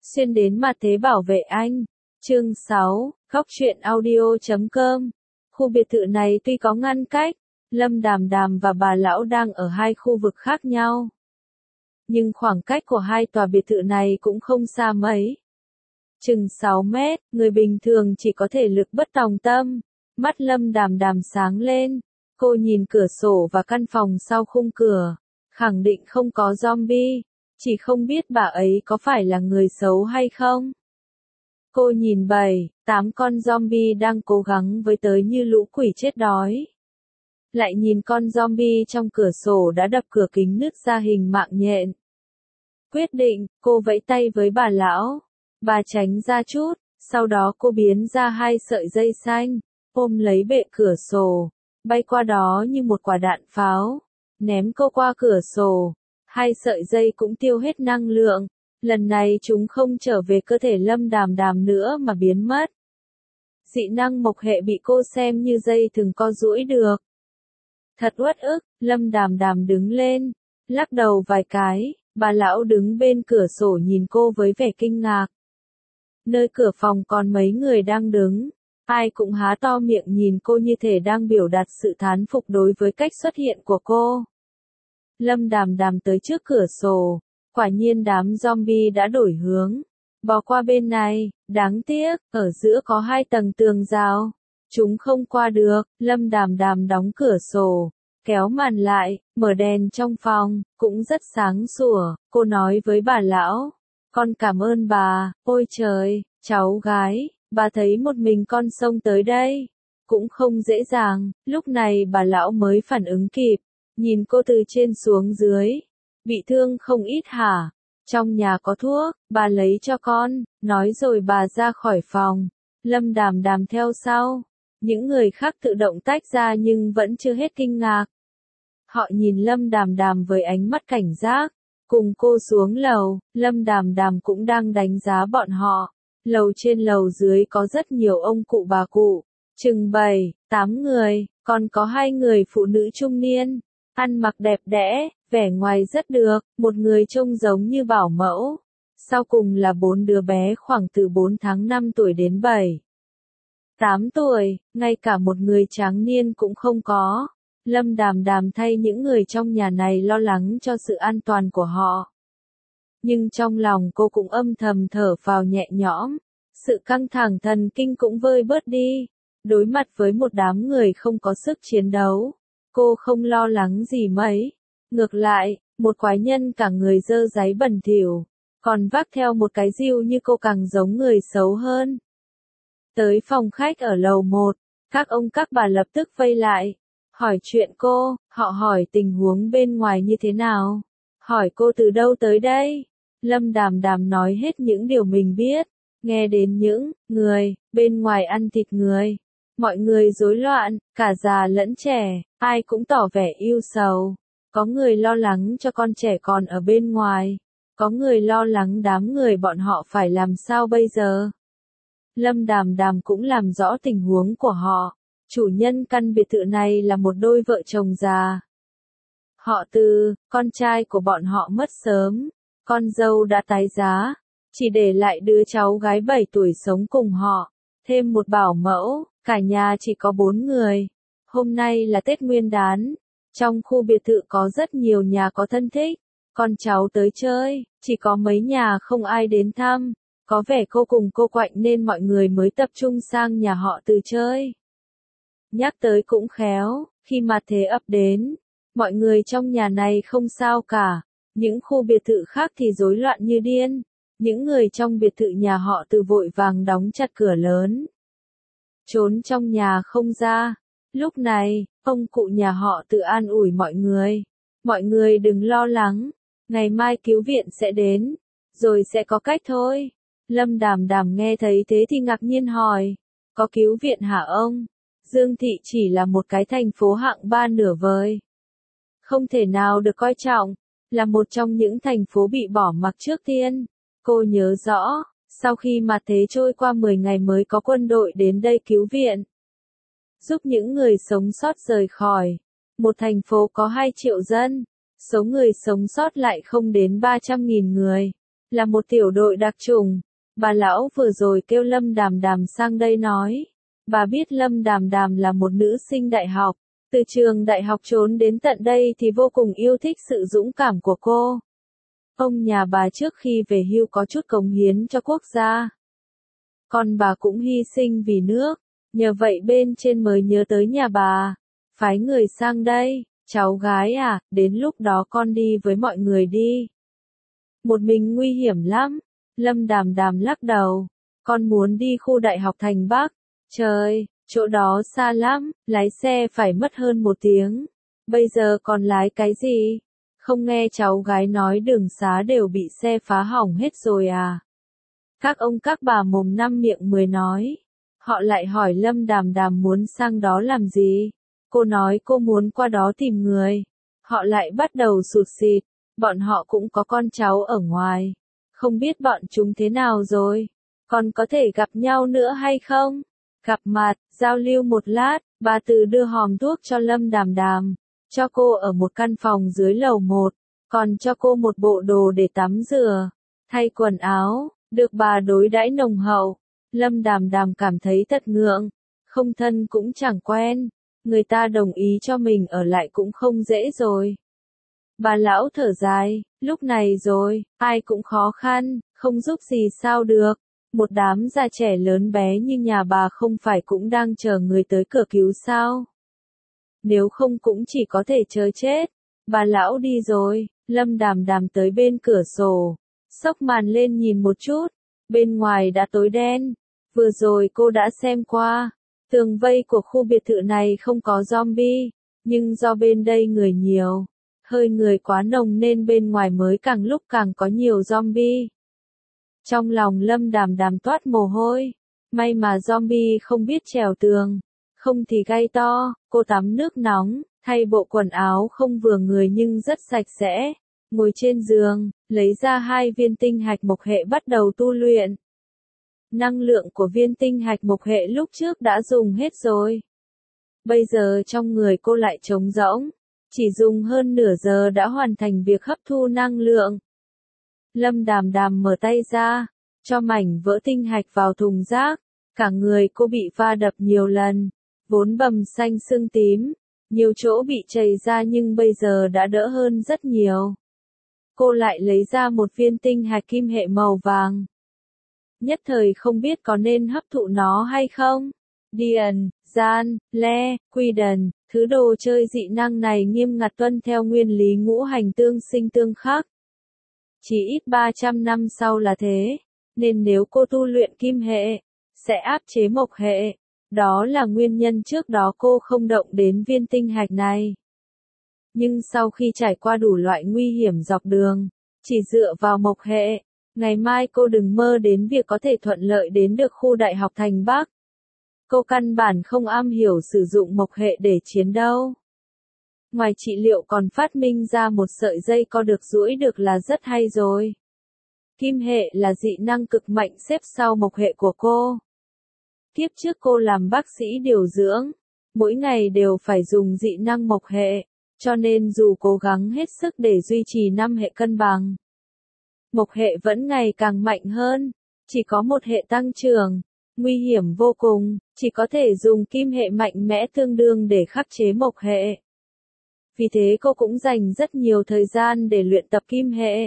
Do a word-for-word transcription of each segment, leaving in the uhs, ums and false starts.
Xuyên đến mặt thế bảo vệ anh. Chương sáu, góc truyện audio chấm com. Khu biệt thự này tuy có ngăn cách, Lâm Đàm Đàm và bà lão đang ở hai khu vực khác nhau. Nhưng khoảng cách của hai tòa biệt thự này cũng không xa mấy. Chừng sáu mét, người bình thường chỉ có thể lực bất tòng tâm. Mắt Lâm Đàm Đàm sáng lên, cô nhìn cửa sổ và căn phòng sau khung cửa, khẳng định không có zombie, chỉ không biết bà ấy có phải là người xấu hay không. Cô nhìn bảy, tám con zombie đang cố gắng với tới như lũ quỷ chết đói. Lại nhìn con zombie trong cửa sổ đã đập cửa kính nứt ra hình mạng nhện. Quyết định, cô vẫy tay với bà lão. Bà tránh ra chút, sau đó cô biến ra hai sợi dây xanh, ôm lấy bệ cửa sổ, bay qua đó như một quả đạn pháo, ném cô qua cửa sổ. Hai sợi dây cũng tiêu hết năng lượng, lần này chúng không trở về cơ thể Lâm Đàm Đàm nữa mà biến mất. Dị năng mộc hệ bị cô xem như dây thừng co duỗi được. Thật uất ức, Lâm Đàm Đàm đứng lên, lắc đầu vài cái, bà lão đứng bên cửa sổ nhìn cô với vẻ kinh ngạc. Nơi cửa phòng còn mấy người đang đứng, ai cũng há to miệng nhìn cô như thể đang biểu đạt sự thán phục đối với cách xuất hiện của cô. Lâm Đàm Đàm tới trước cửa sổ, quả nhiên đám zombie đã đổi hướng, bò qua bên này, đáng tiếc, ở giữa có hai tầng tường rào, chúng không qua được. Lâm Đàm Đàm đóng cửa sổ, kéo màn lại, mở đèn trong phòng, cũng rất sáng sủa, cô nói với bà lão, con cảm ơn bà. Ôi trời, cháu gái, bà thấy một mình con xông tới đây, cũng không dễ dàng. Lúc này bà lão mới phản ứng kịp, nhìn cô từ trên xuống dưới. Bị thương không ít hả? Trong nhà có thuốc, bà lấy cho con, nói rồi bà ra khỏi phòng. Lâm Đàm Đàm theo sau. Những người khác tự động tách ra nhưng vẫn chưa hết kinh ngạc. Họ nhìn Lâm Đàm Đàm với ánh mắt cảnh giác. Cùng cô xuống lầu, Lâm Đàm Đàm cũng đang đánh giá bọn họ. Lầu trên lầu dưới có rất nhiều ông cụ bà cụ, chừng bảy, tám người, còn có hai người phụ nữ trung niên, ăn mặc đẹp đẽ, vẻ ngoài rất được, một người trông giống như bảo mẫu. Sau cùng là bốn đứa bé khoảng từ bốn tháng năm tuổi đến bảy, tám tuổi, ngay cả một người tráng niên cũng không có. Lâm Đàm Đàm thay những người trong nhà này lo lắng cho sự an toàn của họ. Nhưng trong lòng cô cũng âm thầm thở phào nhẹ nhõm, sự căng thẳng thần kinh cũng vơi bớt đi. Đối mặt với một đám người không có sức chiến đấu, cô không lo lắng gì mấy. Ngược lại, một quái nhân cả người dơ dáy bẩn thỉu, còn vác theo một cái rìu như cô càng giống người xấu hơn. Tới phòng khách ở lầu một, các ông các bà lập tức vây lại, hỏi chuyện cô. Họ hỏi tình huống bên ngoài như thế nào, hỏi cô từ đâu tới đây. Lâm Đàm Đàm nói hết những điều mình biết, nghe đến những người bên ngoài ăn thịt người. Mọi người rối loạn, cả già lẫn trẻ, ai cũng tỏ vẻ ưu sầu. Có người lo lắng cho con trẻ còn ở bên ngoài, có người lo lắng đám người bọn họ phải làm sao bây giờ. Lâm Đàm Đàm cũng làm rõ tình huống của họ. Chủ nhân căn biệt thự này là một đôi vợ chồng già. Họ Từ, con trai của bọn họ mất sớm, con dâu đã tái giá, chỉ để lại đứa cháu gái bảy tuổi sống cùng họ, thêm một bảo mẫu, cả nhà chỉ có bốn người. Hôm nay là Tết Nguyên đán, trong khu biệt thự có rất nhiều nhà có thân thích, con cháu tới chơi, chỉ có mấy nhà không ai đến thăm, có vẻ cô cùng cô Quạnh nên mọi người mới tập trung sang nhà họ Từ chơi. Nhắc tới cũng khéo, khi mặt thế ập đến, mọi người trong nhà này không sao cả, những khu biệt thự khác thì rối loạn như điên, những người trong biệt thự nhà họ Từ vội vàng đóng chặt cửa lớn, trốn trong nhà không ra. Lúc này, ông cụ nhà họ Từ an ủi mọi người, mọi người đừng lo lắng, ngày mai cứu viện sẽ đến, rồi sẽ có cách thôi. Lâm Đàm Đàm nghe thấy thế thì ngạc nhiên hỏi, có cứu viện hả ông? Dương Thị chỉ là một cái thành phố hạng ba nửa vời, không thể nào được coi trọng, là một trong những thành phố bị bỏ mặc trước tiên. Cô nhớ rõ, sau khi mặt thế trôi qua mười ngày mới có quân đội đến đây cứu viện, giúp những người sống sót rời khỏi. Một thành phố có hai triệu dân, số người sống sót lại không đến ba trăm nghìn người. là một tiểu đội đặc chủng. Bà lão vừa rồi kêu Lâm Đàm Đàm sang đây nói. Bà biết Lâm Đàm Đàm là một nữ sinh đại học. Từ trường đại học trốn đến tận đây thì vô cùng yêu thích sự dũng cảm của cô. Ông nhà bà trước khi về hưu có chút cống hiến cho quốc gia. Còn bà cũng hy sinh vì nước. Nhờ vậy bên trên mới nhớ tới nhà bà. Phái người sang đây. Cháu gái à, đến lúc đó con đi với mọi người đi. Một mình nguy hiểm lắm. Lâm Đàm Đàm lắc đầu. Con muốn đi khu đại học thành Bắc. Trời, chỗ đó xa lắm, lái xe phải mất hơn một tiếng. Bây giờ còn lái cái gì? Không nghe cháu gái nói đường xá đều bị xe phá hỏng hết rồi à? Các ông các bà mồm năm miệng mười nói. Họ lại hỏi Lâm Đàm Đàm muốn sang đó làm gì? Cô nói cô muốn qua đó tìm người. Họ lại bắt đầu sụt sịt. Bọn họ cũng có con cháu ở ngoài. Không biết bọn chúng thế nào rồi? Còn có thể gặp nhau nữa hay không? Gặp mặt, giao lưu một lát, bà Từ đưa hòm thuốc cho Lâm Đàm Đàm. Cho cô ở một căn phòng dưới lầu một. Còn cho cô một bộ đồ để tắm rửa. Thay quần áo, được bà đối đãi nồng hậu. Lâm Đàm Đàm cảm thấy thật ngượng. Không thân cũng chẳng quen. Người ta đồng ý cho mình ở lại cũng không dễ rồi. Bà lão thở dài, lúc này rồi, ai cũng khó khăn, không giúp gì sao được. Một đám già trẻ lớn bé như nhà bà không phải cũng đang chờ người tới cửa cứu sao? Nếu không cũng chỉ có thể chờ chết. Bà lão đi rồi, Lâm Đàm Đàm tới bên cửa sổ, xốc màn lên nhìn một chút, bên ngoài đã tối đen. Vừa rồi cô đã xem qua, tường vây của khu biệt thự này không có zombie, nhưng do bên đây người nhiều, hơi người quá nồng nên bên ngoài mới càng lúc càng có nhiều zombie. Trong lòng Lâm Đàm Đàm toát mồ hôi, may mà zombie không biết trèo tường, không thì gai to. Cô tắm nước nóng, thay bộ quần áo không vừa người nhưng rất sạch sẽ, ngồi trên giường, lấy ra hai viên tinh hạch mộc hệ bắt đầu tu luyện. Năng lượng của viên tinh hạch mộc hệ lúc trước đã dùng hết rồi. Bây giờ trong người cô lại trống rỗng, chỉ dùng hơn nửa giờ đã hoàn thành việc hấp thu năng lượng. Lâm Đàm Đàm mở tay ra, cho mảnh vỡ tinh hạch vào thùng rác, cả người cô bị va đập nhiều lần, vốn bầm xanh sưng tím, nhiều chỗ bị chảy ra nhưng bây giờ đã đỡ hơn rất nhiều. Cô lại lấy ra một viên tinh hạch kim hệ màu vàng. Nhất thời không biết có nên hấp thụ nó hay không. Điền, gian, le, quy đần, thứ đồ chơi dị năng này nghiêm ngặt tuân theo nguyên lý ngũ hành tương sinh tương khắc. Chỉ ít ba trăm năm sau là thế, nên nếu cô tu luyện kim hệ, sẽ áp chế mộc hệ. Đó là nguyên nhân trước đó cô không động đến viên tinh hạch này. Nhưng sau khi trải qua đủ loại nguy hiểm dọc đường, chỉ dựa vào mộc hệ, ngày mai cô đừng mơ đến việc có thể thuận lợi đến được khu đại học thành Bắc. Cô căn bản không am hiểu sử dụng mộc hệ để chiến đâu. Ngoài trị liệu còn phát minh ra một sợi dây co được duỗi được là rất hay rồi. Kim hệ là dị năng cực mạnh xếp sau mộc hệ của cô. Kiếp trước cô làm bác sĩ điều dưỡng, mỗi ngày đều phải dùng dị năng mộc hệ, cho nên dù cố gắng hết sức để duy trì năm hệ cân bằng, mộc hệ vẫn ngày càng mạnh hơn, chỉ có một hệ tăng trưởng, nguy hiểm vô cùng, chỉ có thể dùng kim hệ mạnh mẽ tương đương để khắc chế mộc hệ. Vì thế cô cũng dành rất nhiều thời gian để luyện tập kim hệ.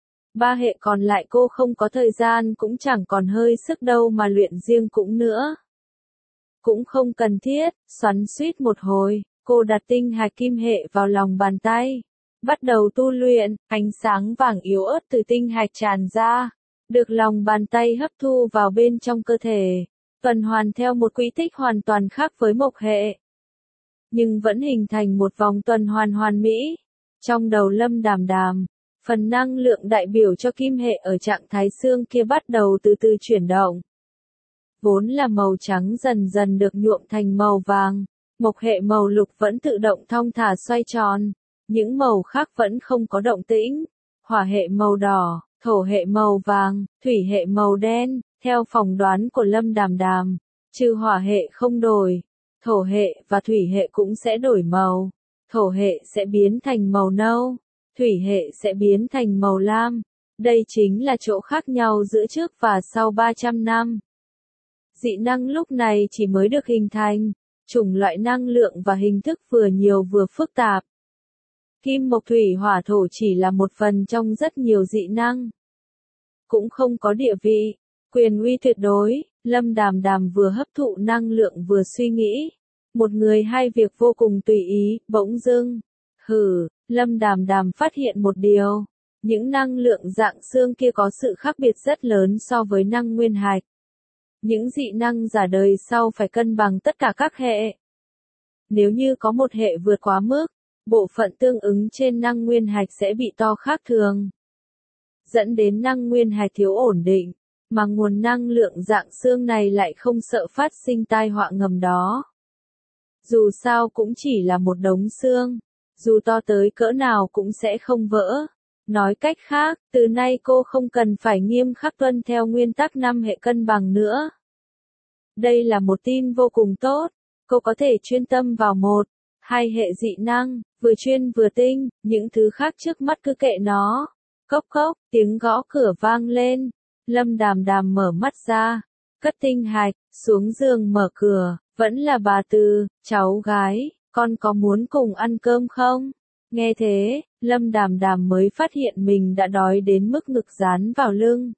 Ba hệ còn lại cô không có thời gian cũng chẳng còn hơi sức đâu mà luyện riêng cũng nữa. Cũng không cần thiết, xoắn xuýt một hồi, cô đặt tinh hạch kim hệ vào lòng bàn tay. Bắt đầu tu luyện, ánh sáng vàng yếu ớt từ tinh hạch tràn ra, được lòng bàn tay hấp thu vào bên trong cơ thể, tuần hoàn theo một quỹ tích hoàn toàn khác với mộc hệ. Nhưng vẫn hình thành một vòng tuần hoàn hoàn mỹ. Trong đầu Lâm Đàm Đàm, phần năng lượng đại biểu cho kim hệ ở trạng thái xương kia bắt đầu từ từ chuyển động. Vốn là màu trắng dần dần được nhuộm thành màu vàng, mộc hệ màu lục vẫn tự động thong thả xoay tròn, những màu khác vẫn không có động tĩnh. Hỏa hệ màu đỏ, thổ hệ màu vàng, thủy hệ màu đen, theo phỏng đoán của Lâm Đàm Đàm, trừ hỏa hệ không đổi, thổ hệ và thủy hệ cũng sẽ đổi màu. Thổ hệ sẽ biến thành màu nâu, thủy hệ sẽ biến thành màu lam, Đây chính là chỗ khác nhau giữa trước và sau ba trăm năm. Dị năng lúc này chỉ mới được hình thành, chủng loại năng lượng và hình thức vừa nhiều vừa phức tạp. Kim mộc thủy hỏa thổ chỉ là một phần trong rất nhiều dị năng. Cũng không có địa vị, quyền uy tuyệt đối, Lâm Đàm Đàm vừa hấp thụ năng lượng vừa suy nghĩ. Một người hai việc vô cùng tùy ý, bỗng dưng. Hừ, Lâm Đàm Đàm phát hiện một điều. Những năng lượng dạng xương kia có sự khác biệt rất lớn so với năng nguyên hạch. Những dị năng giả đời sau phải cân bằng tất cả các hệ. Nếu như có một hệ vượt quá mức, bộ phận tương ứng trên năng nguyên hạch sẽ bị to khác thường, dẫn đến năng nguyên hạch thiếu ổn định, mà nguồn năng lượng dạng xương này lại không sợ phát sinh tai họa ngầm đó. Dù sao cũng chỉ là một đống xương, dù to tới cỡ nào cũng sẽ không vỡ. Nói cách khác, từ nay cô không cần phải nghiêm khắc tuân theo nguyên tắc năm hệ cân bằng nữa. Đây là một tin vô cùng tốt, cô có thể chuyên tâm vào một, hai hệ dị năng, vừa chuyên vừa tinh, những thứ khác trước mắt cứ kệ nó. Cốc cốc, tiếng gõ cửa vang lên, Lâm Đàm Đàm mở mắt ra, cất tinh hạch, xuống giường mở cửa, vẫn là bà Từ, cháu gái, con có muốn cùng ăn cơm không? Nghe thế, Lâm Đàm Đàm mới phát hiện mình đã đói đến mức ngực dán vào lưng.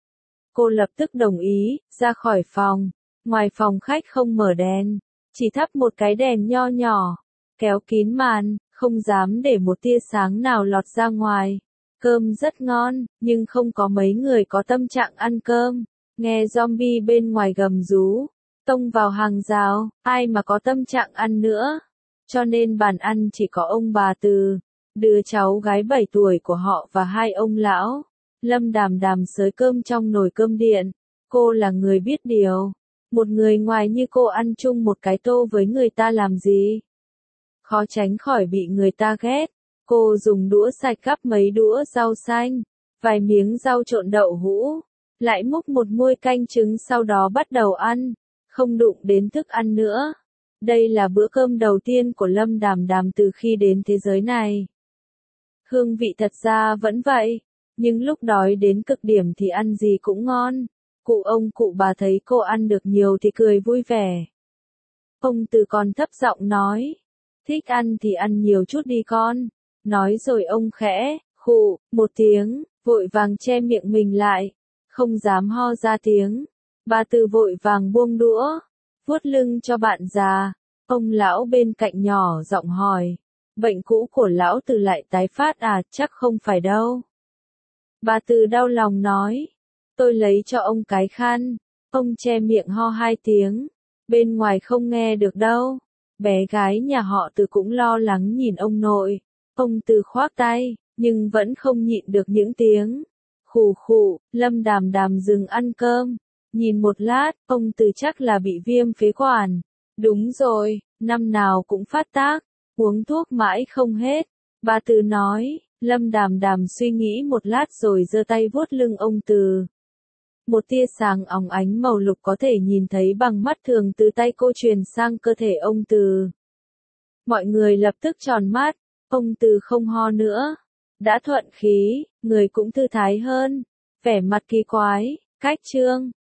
Cô lập tức đồng ý, ra khỏi phòng. Ngoài phòng khách không mở đèn, chỉ thắp một cái đèn nho nhỏ, kéo kín màn, không dám để một tia sáng nào lọt ra ngoài. Cơm rất ngon, nhưng không có mấy người có tâm trạng ăn cơm. Nghe zombie bên ngoài gầm rú, tông vào hàng rào, ai mà có tâm trạng ăn nữa. Cho nên bàn ăn chỉ có ông bà Từ, đứa cháu gái bảy tuổi của họ và hai ông lão. Lâm Đàm Đàm xới cơm trong nồi cơm điện. Cô là người biết điều. Một người ngoài như cô ăn chung một cái tô với người ta làm gì? Khó tránh khỏi bị người ta ghét. Cô dùng đũa sạch gắp mấy đũa rau xanh, vài miếng rau trộn đậu hũ, lại múc một muôi canh trứng sau đó bắt đầu ăn, không đụng đến thức ăn nữa. Đây là bữa cơm đầu tiên của Lâm Đàm Đàm từ khi đến thế giới này. Hương vị thật ra vẫn vậy, nhưng lúc đói đến cực điểm thì ăn gì cũng ngon. Cụ ông cụ bà thấy cô ăn được nhiều thì cười vui vẻ. Ông Từ còn thấp giọng nói, thích ăn thì ăn nhiều chút đi con. Nói rồi ông khẽ, khụ, một tiếng, vội vàng che miệng mình lại, không dám ho ra tiếng. Bà Từ vội vàng buông đũa, vuốt lưng cho bạn già. Ông lão bên cạnh nhỏ giọng hỏi, bệnh cũ của lão Từ lại tái phát à? Chắc không phải đâu. Bà Từ đau lòng nói, tôi lấy cho ông cái khăn. Ông che miệng ho hai tiếng, bên ngoài không nghe được đâu. Bé gái nhà họ Từ cũng lo lắng nhìn ông nội. Ông Từ khoác tay, nhưng vẫn không nhịn được những tiếng khù khụ. Lâm Đàm Đàm dừng ăn cơm, nhìn một lát, ông Từ chắc là bị viêm phế quản. Đúng rồi, năm nào cũng phát tác, uống thuốc mãi không hết. Bà Từ nói. Lâm Đàm Đàm suy nghĩ một lát rồi giơ tay vuốt lưng ông Từ. Một tia sáng óng ánh màu lục có thể nhìn thấy bằng mắt thường từ tay cô truyền sang cơ thể ông Từ. Mọi người lập tức tròn mắt, ông Từ không ho nữa. Đã thuận khí, người cũng thư thái hơn. Vẻ mặt kỳ quái, cách trương,